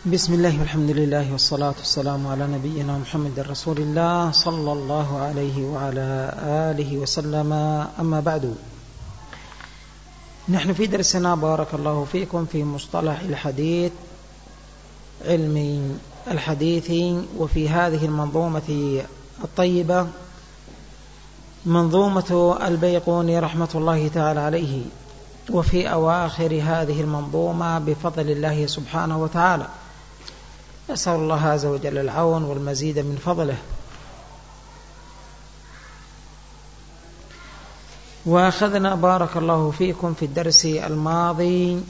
بسم الله والحمد لله والصلاة والسلام على نبينا محمد رسول الله صلى الله عليه وعلى آله وسلم. أما بعد، نحن في درسنا بارك الله فيكم في مصطلح الحديث، علم الحديث، وفي هذه المنظومة الطيبة منظومة البيقوني رحمة الله تعالى عليه. وفي أواخر هذه المنظومة بفضل الله سبحانه وتعالى نسأل الله عز وجل العون والمزيد من فضله. وأخذنا بارك الله فيكم في الدرس الماضي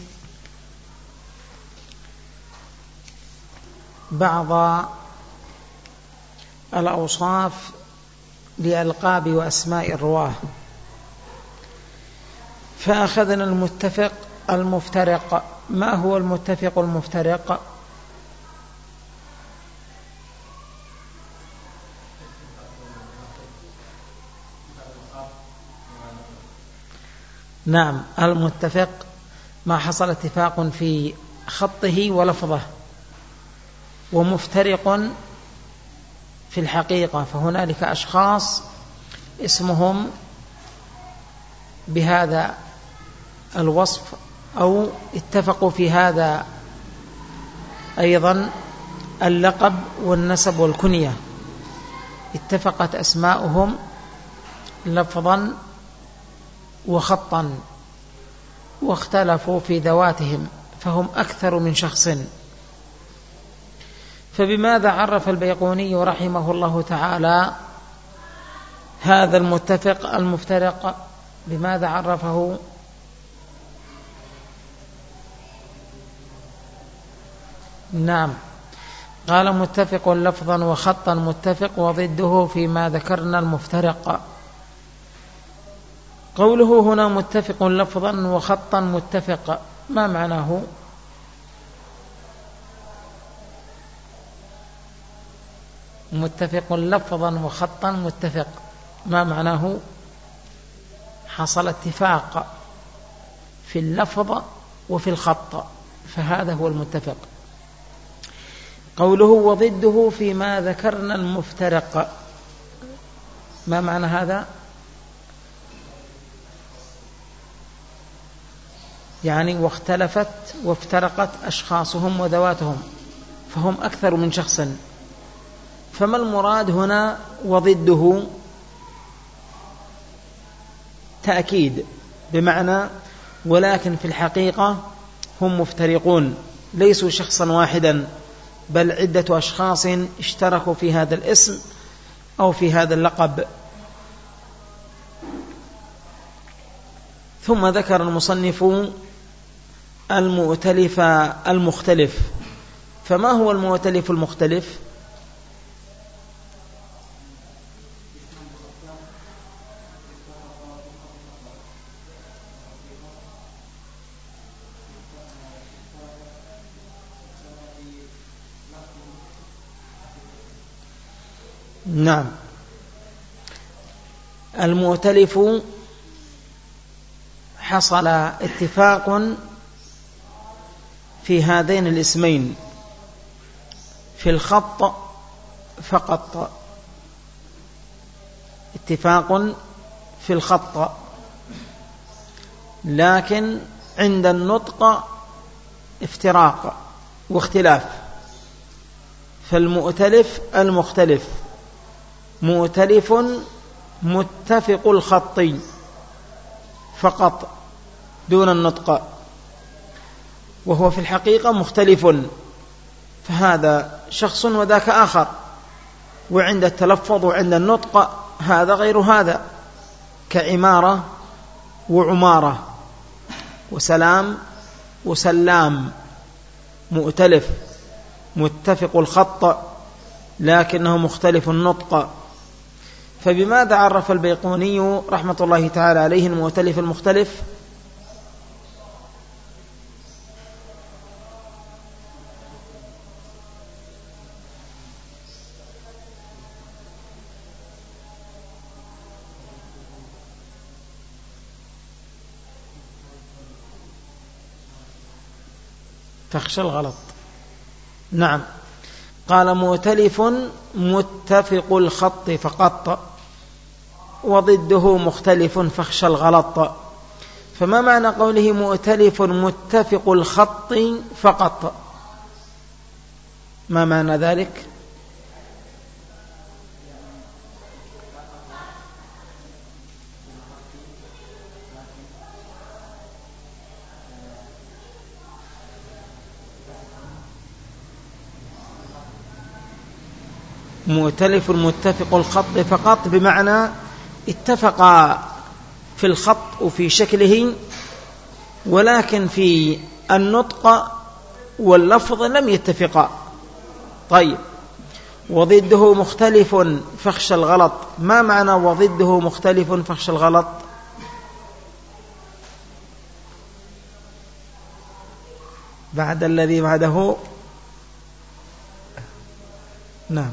بعض الأوصاف لألقاب وأسماء الرواه، فأخذنا المتفق المفترق. ما هو المتفق المفترق؟ نعم، المتفق ما حصل اتفاق في خطه ولفظه، ومفترق في الحقيقة، فهنالك أشخاص اسمهم بهذا الوصف أو اتفقوا في هذا أيضا اللقب والنسب والكنية، اتفقت أسماؤهم لفظا وخطا واختلفوا في ذواتهم، فهم أكثر من شخص. فبماذا عرف البيقوني رحمه الله تعالى هذا المتفق المفترق؟ بماذا عرفه؟ نعم، قال متفق لفظا وخطا متفق، وضده فيما ذكرنا المفترق. قوله هنا متفق لفظا وخطا متفق، ما معناه؟ متفق لفظا وخطا متفق، ما معناه؟ حصل اتفاق في اللفظ وفي الخط، فهذا هو المتفق. قوله وضده فيما ذكرنا المفترق، ما معنى هذا؟ يعني واختلفت وافترقت أشخاصهم وذواتهم، فهم أكثر من شخص. فما المراد هنا وضده؟ تأكيد بمعنى ولكن في الحقيقة هم مفترقون، ليسوا شخصا واحدا، بل عدة أشخاص اشتركوا في هذا الاسم أو في هذا اللقب. ثم ذكر المصنف المؤتلف المختلف. فما هو المؤتلف المختلف؟ نعم، المؤتلف حصل اتفاق في هذين الاسمين في الخط فقط، اتفاق في الخط، لكن عند النطق افتراق واختلاف. فالمؤتلف المختلف مؤتلف متفق الخط فقط دون النطق، وهو في الحقيقة مختلف، فهذا شخص وذاك آخر، وعند التلفظ وعند النطق هذا غير هذا، كعمارة وعمارة وسلام وسلام. مؤتلف متفق الخط لكنه مختلف النطق. فبماذا عرف البيقوني رحمة الله تعالى عليه المؤتلف المختلف؟ تخشى الغلط. نعم. قال مؤتلف متفق الخط فقط، وضده مختلف فاخشى الغلط. فما معنى قوله مؤتلف متفق الخط فقط؟ ما معنى ذلك؟ مؤتلف متفق الخط فقط بمعنى اتفقا في الخط وفي شكله، ولكن في النطق واللفظ لم يتفقا. طيب، وضده مختلف فاخشى الغلط. ما معنى وضده مختلف فاخشى الغلط؟ بعد الذي بعده. نعم.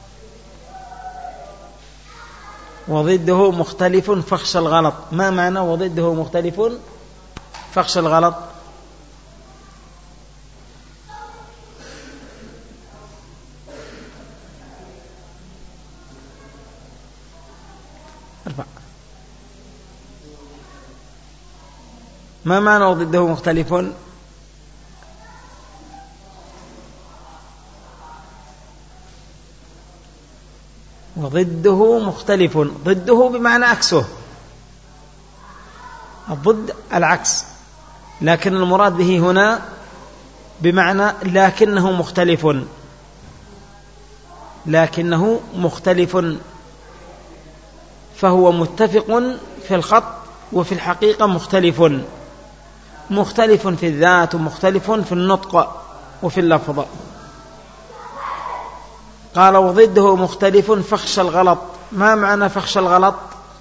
وضده مختلف فاخشى الغلط. ما معنى وضده مختلف فاخشى الغلط؟ ما معنى وضده مختلف؟ وضده مختلف، ضده بمعنى عكسه، الضد العكس، لكن المراد به هنا بمعنى لكنه مختلف، لكنه مختلف، فهو متفق في الخط وفي الحقيقة مختلف، مختلف في الذات ومختلف في النطق وفي اللفظ. قال وضده مختلف فاخشى الغلط. ما معنى فاخشى الغلط؟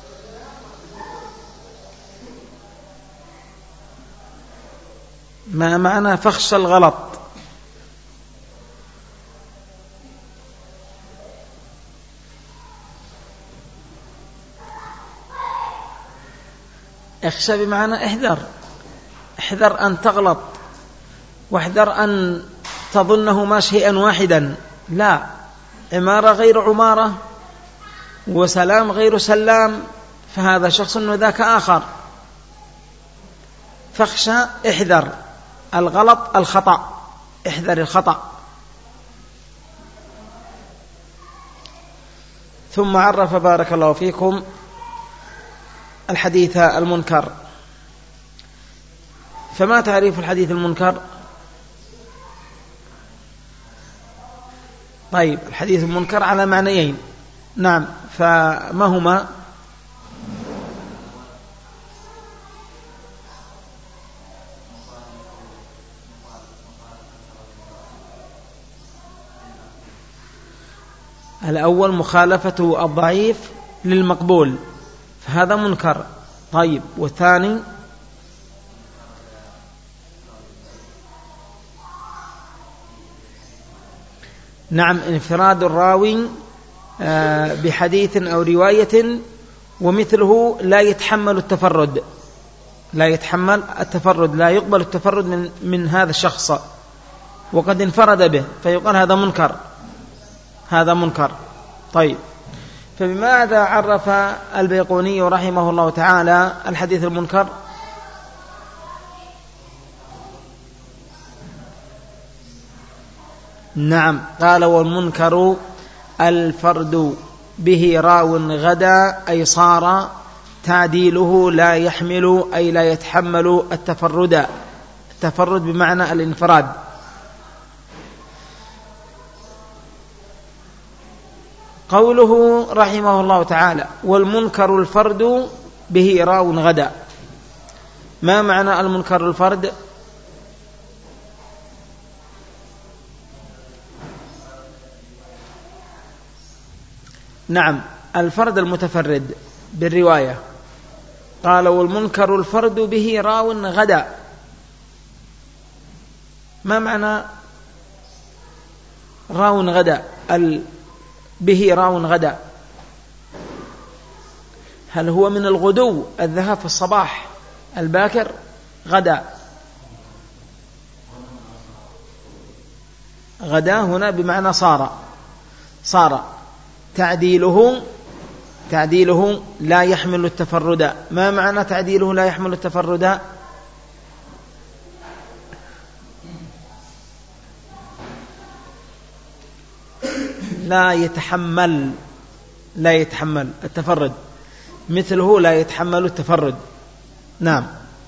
ما معنى فاخشى الغلط؟ اخشى بمعنى احذر، احذر أن تغلط، واحذر أن تظنهما شيئا واحدا. لا، عمارة غير عمارة، وسلام غير سلام، فهذا شخص وذاك آخر. فاخشى احذر الغلط، الخطأ، احذر الخطأ. ثم عرف بارك الله فيكم الحديث المنكر. فما تعريف الحديث المنكر؟ طيب، الحديث المنكر على معنيين. نعم، فما هما؟ الأول مخالفة الضعيف للمقبول، فهذا منكر. طيب، والثاني؟ نعم، انفراد الراوي بحديث أو رواية ومثله لا يتحمل التفرد، لا يتحمل التفرد، لا يقبل التفرد من هذا الشخص وقد انفرد به، فيقال هذا منكر، هذا منكر. طيب، فبماذا عرف البيقوني رحمه الله تعالى الحديث المنكر؟ نعم، قال والمنكر الفرد به راو غدا، أي صار تعديله لا يحمل، أي لا يتحمل التفرد. التفرد بمعنى الانفراد. قوله رحمه الله تعالى والمنكر الفرد به راو غدا، ما معنى المنكر الفرد؟ نعم، الفرد المتفرد بالرواية. قال والمنكر الفرد به راو غدا، ما معنى راو غدا؟ به راو غدا، هل هو من الغدو، الذهاب في الصباح الباكر غدا؟ غدا هنا بمعنى صار تعديله لا يحمل التفرد. ما معنى تعديله لا يحمل التفرد؟ لا يتحمل التفرد، مثله لا يتحمل التفرد. نعم.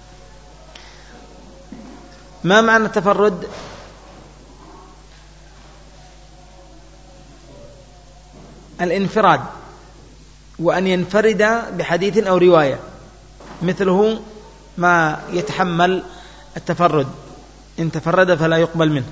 ما معنى التفرد؟ الانفراد، وأن ينفرد بحديث أو رواية، مثله ما يتحمل التفرد، إن تفرد فلا يقبل منه.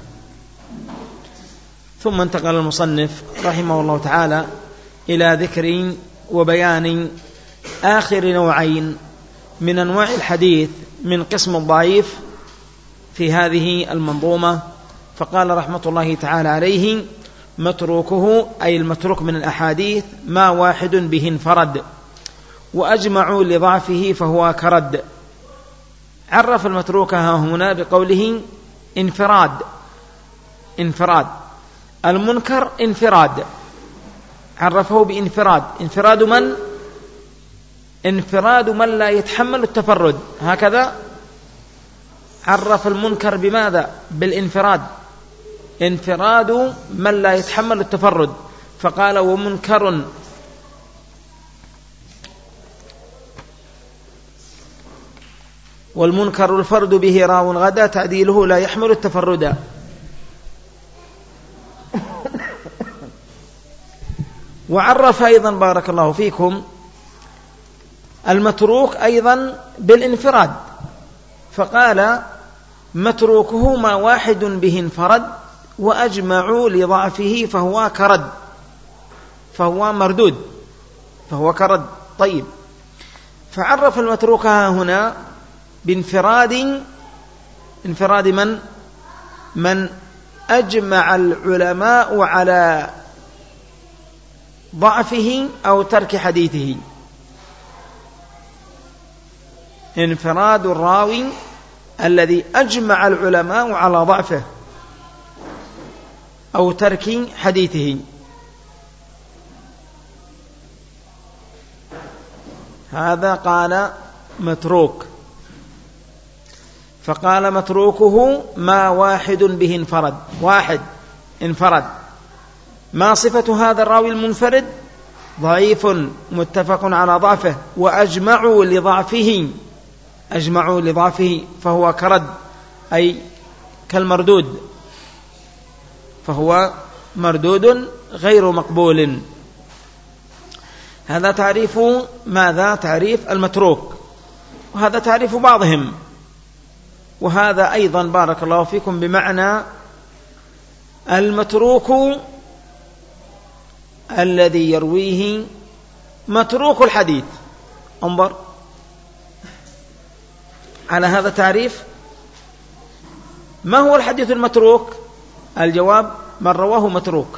ثم انتقل المصنف رحمه الله تعالى إلى ذكر وبيان آخر نوعين من أنواع الحديث من قسم الضعيف في هذه المنظومة. فقال رحمة الله تعالى عليه: متروكه، أي المتروك من الأحاديث، ما واحد به انفرد وأجمعوا لضعفه فهو كرد. عرف المتروك هنا بقوله انفراد. المنكر انفراد، عرفه بانفراد. انفراد من لا يتحمل التفرد، هكذا عرف المنكر بماذا؟ بالانفراد، انفراد من لا يتحمل التفرد. فقال: ومنكر والمنكر الفرد به راو غدا تعديله لا يحمل التفرد. وعرف أيضا بارك الله فيكم المتروك أيضا بالانفراد، فقال: متروكه ما واحد به انفرد وأجمعوا لضعفه فهو كرد، فهو مردود، فهو كرد. طيب، فعرف المتروك هنا بانفراد من أجمع العلماء على ضعفه أو ترك حديثه. انفراد الراوي الذي أجمع العلماء على ضعفه أو ترك حديثه، هذا قال متروك. فقال: متروكه ما واحد به انفرد، واحد انفرد. ما صفة هذا الراوي المنفرد؟ ضعيف متفق على ضعفه، وأجمعوا لضعفه فهو كرد، أي كالمردود، فهو مردود غير مقبول. هذا تعريف ماذا؟ تعريف المتروك، وهذا تعريف بعضهم. وهذا أيضا بارك الله فيكم بمعنى المتروك الذي يرويه متروك الحديث. انظر على هذا التعريف. ما هو الحديث المتروك؟ الجواب: من رواه متروك.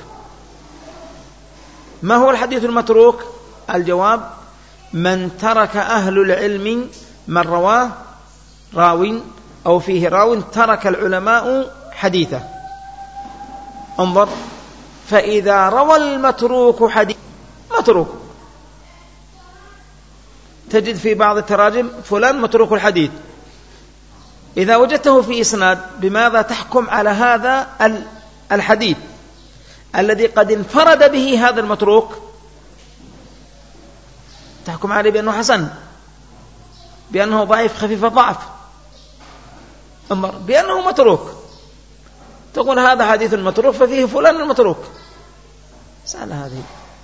ما هو الحديث المتروك؟ الجواب: من ترك أهل العلم، من رواه راو أو فيه راو ترك العلماء حديثه. انظر، فإذا روى المتروك حديث متروك، تجد في بعض التراجم فلان متروك الحديث. إذا وجدته في إسناد، بماذا تحكم على هذا الحديث الذي قد انفرد به هذا المتروك؟ تحكم عليه بأنه حسن، بأنه ضعيف خفيف الضعف، بأنه متروك. تقول هذا حديث متروك ففيه فلان المتروك. سأل هذه.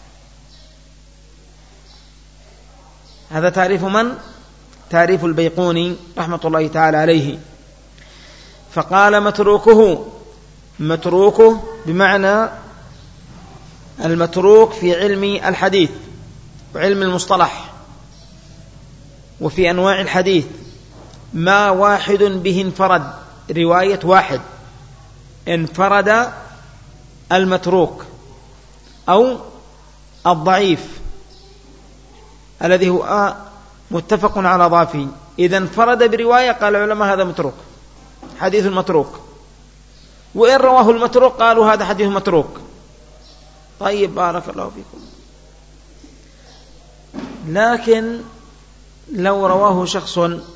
هذا تعريف من؟ تعريف البيقوني رحمة الله تعالى عليه. فقال: متروكه بمعنى المتروك في علم الحديث وعلم المصطلح وفي أنواع الحديث، ما واحد به انفرد، رواية واحد انفرد المتروك أو الضعيف الذي هو متفق على ضعفه. إذا انفرد برواية قال العلماء هذا متروك، حديث متروك. وإن رواه المتروك قالوا هذا حديث متروك. طيب بارك الله فيكم. لكن لو رواه شخص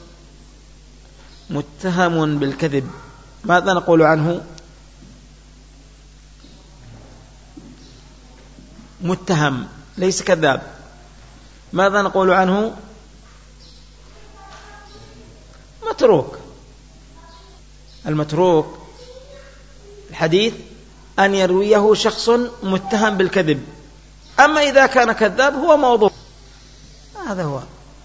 متهم بالكذب ماذا نقول عنه؟ متهم ليس كذاب، ماذا نقول عنه؟ متروك. المتروك الحديث أن يرويه شخص متهم بالكذب، أما إذا كان كذاب هو موضوع. هذا هو.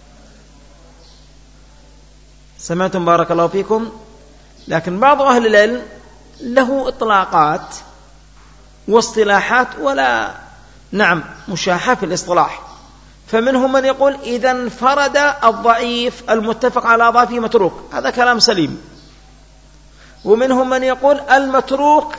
سمعتم بارك الله فيكم. لكن بعض أهل العلم له إطلاقات واصطلاحات ولا مشاحة في الاصطلاح. فمنهم من يقول إذا انفرد الضعيف المتفق على ضعفه متروك، هذا كلام سليم. ومنهم من يقول المتروك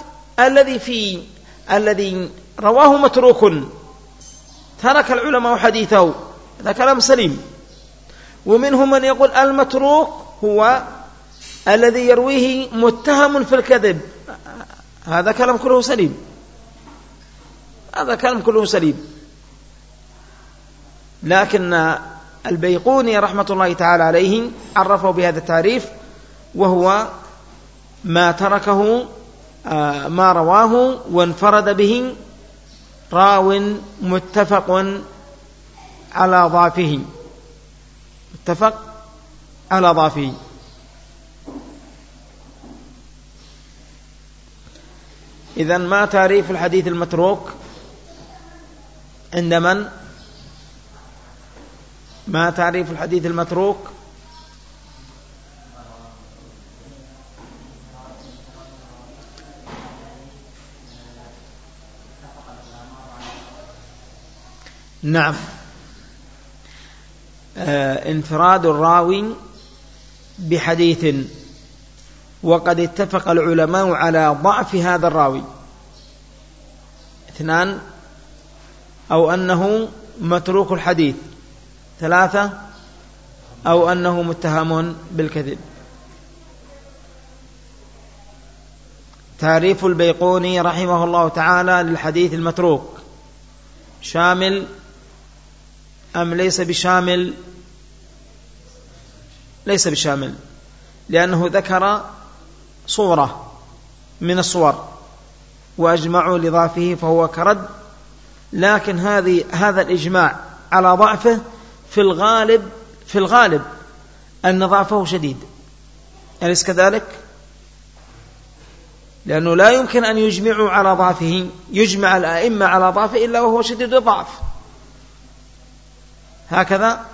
الذي رواه متروك ترك العلماء حديثه، هذا كلام سليم. ومنهم من يقول المتروك هو الذي يرويه متهم في الكذب، هذا كلام كله سليم. هذا كلام كله سليم. لكن البيقوني رحمة الله تعالى عليه عرفه بهذا التعريف، وهو ما تركه ما رواه وانفرد به راو متفق على ضعفه، متفق على ضعفه. إذن ما تعريف الحديث المتروك عند من؟ ما تعريف الحديث المتروك؟ نعم، انفراد الراوي بحديث وقد اتفق العلماء على ضعف هذا الراوي، 2، أو أنه متروك الحديث، 3، أو أنه متهم بالكذب. تعريف البيقوني رحمه الله تعالى للحديث المتروك شامل أم ليس بشامل؟ ليس بشامل، لأنه ذكر صورة من الصور وأجمعوا لضعفه فهو كرد. لكن هذا الإجماع على ضعفه في الغالب أن ضعفه شديد، أليس كذلك؟ لأنه لا يمكن أن يجمعوا على ضعفه، يجمع الأئمة على ضعفه إلا وهو شديد الضعف، هكذا.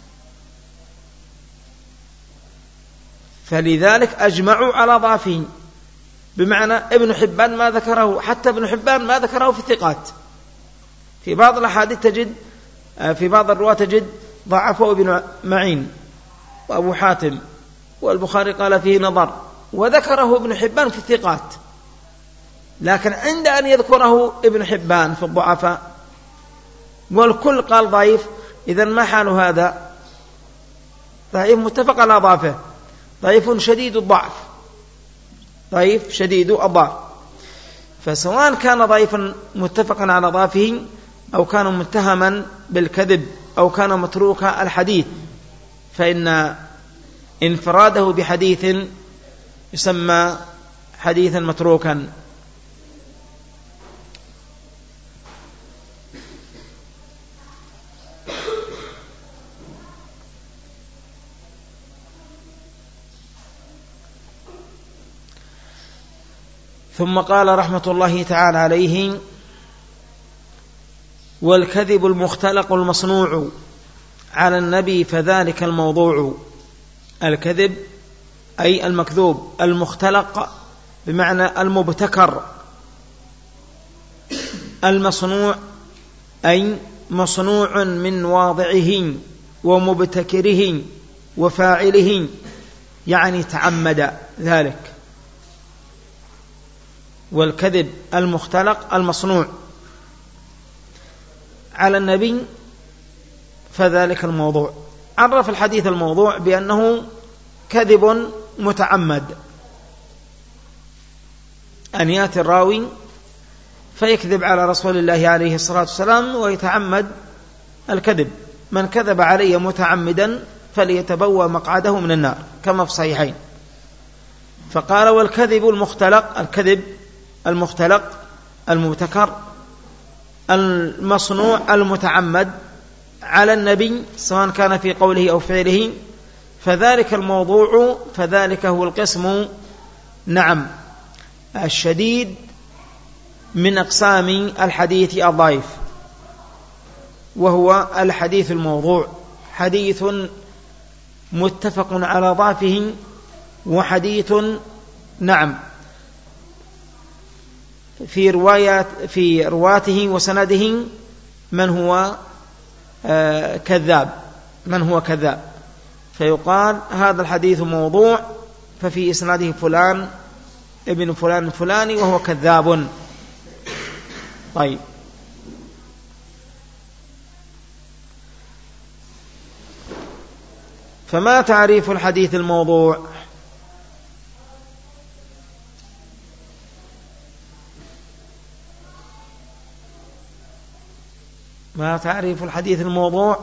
فلذلك أجمعوا على ضعفه، بمعنى ابن حبان ما ذكره، حتى ابن حبان ما ذكره في الثقات. في بعض الأحاديث تجد، في بعض الرواة تجد ضعفه ابن معين وأبو حاتم، والبخاري قال فيه نظر، وذكره ابن حبان في الثقات. لكن عند أن يذكره ابن حبان في الضعفاء والكل قال ضعيف، إذن ما حال هذا؟ ضعيف متفق على ضعفه، ضعيف شديد الضعف، ضعيف شديد الضعف. فسواء كان ضعيفا متفقا على ضعفه، أو كان متهما بالكذب، أو كان متروك الحديث، فإن انفراده بحديث يسمى حديثا متروكا. ثم قال رحمة الله تعالى عليه: والكذب المختلق المصنوع على النبي فذلك الموضوع. الكذب أي المكذوب، المختلق بمعنى المبتكر، المصنوع أي مصنوع من واضعه ومبتكره وفاعله، يعني تعمد ذلك. والكذب المختلق المصنوع على النبي فذلك الموضوع. عرف الحديث الموضوع بأنه كذب متعمد، أن يأتي الراوي فيكذب على رسول الله عليه الصلاة والسلام ويتعمد الكذب. من كذب علي متعمدا فليتبوأ مقعده من النار، كما في الصحيحين. فقال والكذب المختلق، الكذب المختلق المبتكر المصنوع المتعمد على النبي سواء كان في قوله أو فعله، فذلك الموضوع، فذلك هو القسم نعم الشديد من أقسام الحديث الضعيف، وهو الحديث الموضوع، حديث متفق على ضعفه، وحديث نعم في رواته وسنده من هو كذاب، فيقال هذا الحديث موضوع ففي إسناده فلان ابن فلان الفلاني وهو كذاب. طيب، فما تعريف الحديث الموضوع؟ ما تعريف الحديث الموضوع؟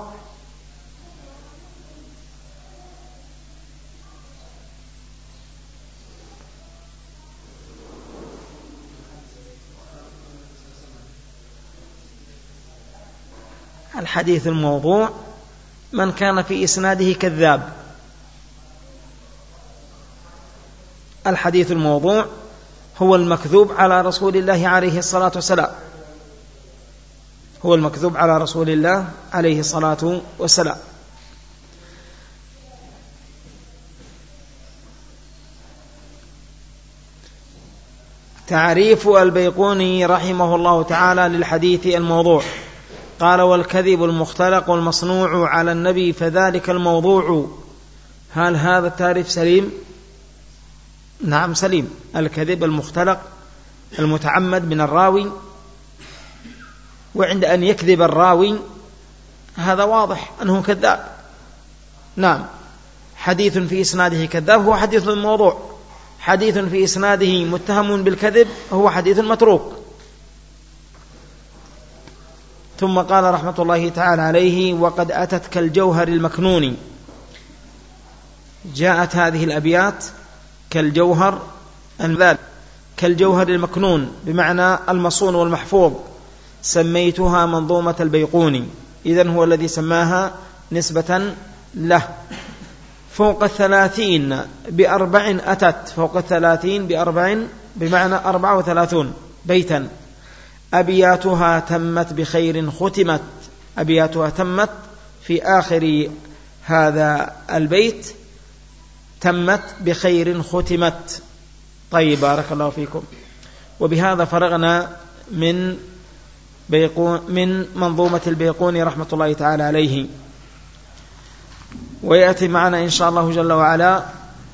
الحديث الموضوع من كان في إسناده كذاب. الحديث الموضوع هو المكذوب على رسول الله عليه الصلاة والسلام، هو المكذوب على رسول الله عليه الصلاة والسلام. تعريف البيقوني رحمه الله تعالى للحديث الموضوع، قال والكذب المختلق والمصنوع على النبي فذلك الموضوع. هل هذا التعريف سليم؟ نعم سليم. الكذب المختلق المتعمد من الراوي، وعند أن يكذب الراوي هذا واضح أنه كذاب. نعم، حديث في إسناده كذاب هو حديث موضوع، حديث في إسناده متهم بالكذب هو حديث متروك. ثم قال رحمة الله تعالى عليه وقد أتت كالجوهر المكنون. جاءت هذه الأبيات كالجوهر المكنون بمعنى المصون والمحفوظ، سميتها منظومة البيقوني، إذن هو الذي سماها نسبة له. فوق 30 ب4 أتت، فوق 30 ب4 بمعنى 34 بيتا. أبياتها تمت بخير ختمت، أبياتها تمت في آخر هذا البيت تمت بخير ختمت. طيب، بارك الله فيكم. وبهذا فرغنا من منظومة البيقوني رحمة الله تعالى عليه. ويأتي معنا إن شاء الله جل وعلا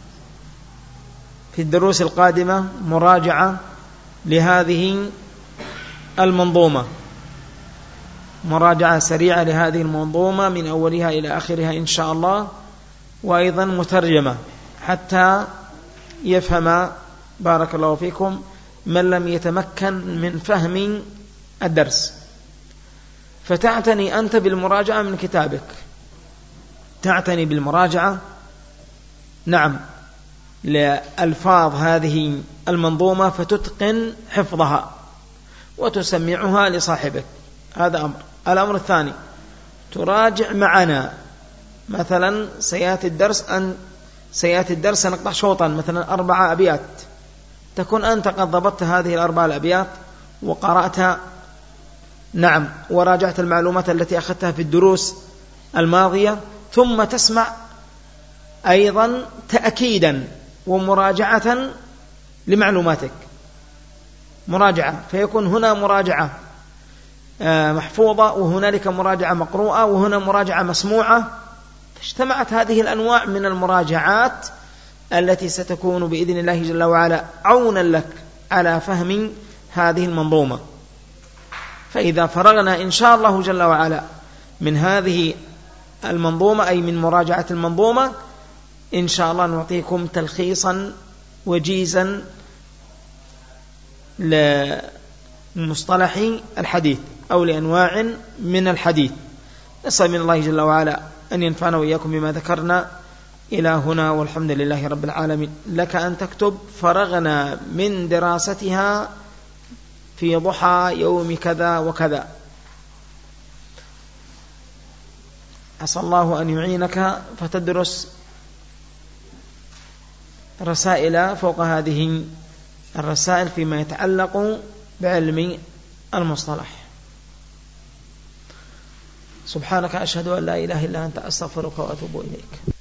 في الدروس القادمة مراجعة لهذه المنظومة، مراجعة سريعة لهذه المنظومة من أولها إلى آخرها إن شاء الله، وأيضا مترجمة حتى يفهم بارك الله فيكم من لم يتمكن من فهم الدرس. فتعتني أنت بالمراجعة من كتابك، تعتني بالمراجعة نعم لألفاظ هذه المنظومة فتتقن حفظها وتسمعها لصاحبك، هذا أمر. الأمر الثاني تراجع معنا، مثلا سيأتي الدرس نقطع شوطا مثلا 4 أبيات، تكون أنت قد ضبطت هذه 4 الأبيات وقرأت نعم وراجعت المعلومات التي أخذتها في الدروس الماضية، ثم تسمع أيضا تأكيدا ومراجعة لمعلوماتك، مراجعة، فيكون هنا مراجعة محفوظة وهنالك مراجعة مقروءة وهنا مراجعة مسموعة. اجتمعت هذه الأنواع من المراجعات التي ستكون بإذن الله جل وعلا عونا لك على فهم هذه المنظومة. فإذا فرغنا إن شاء الله جل وعلا من هذه المنظومة أي من مراجعة المنظومة إن شاء الله نعطيكم تلخيصا وجيزا لمصطلح الحديث أو لأنواع من الحديث. نسأل من الله جل وعلا أن ينفعنا وإياكم بما ذكرنا. إلى هنا والحمد لله رب العالمين. لك أن تكتب فرغنا من دراستها في ضحى يوم كذا وكذا. عسى الله أن يعينك فتدرس رسائل فوق هذه الرسائل فيما يتعلق بعلم المصطلح. سبحانك أشهد أن لا إله إلا أنت أستغفرك وأتوب إليك.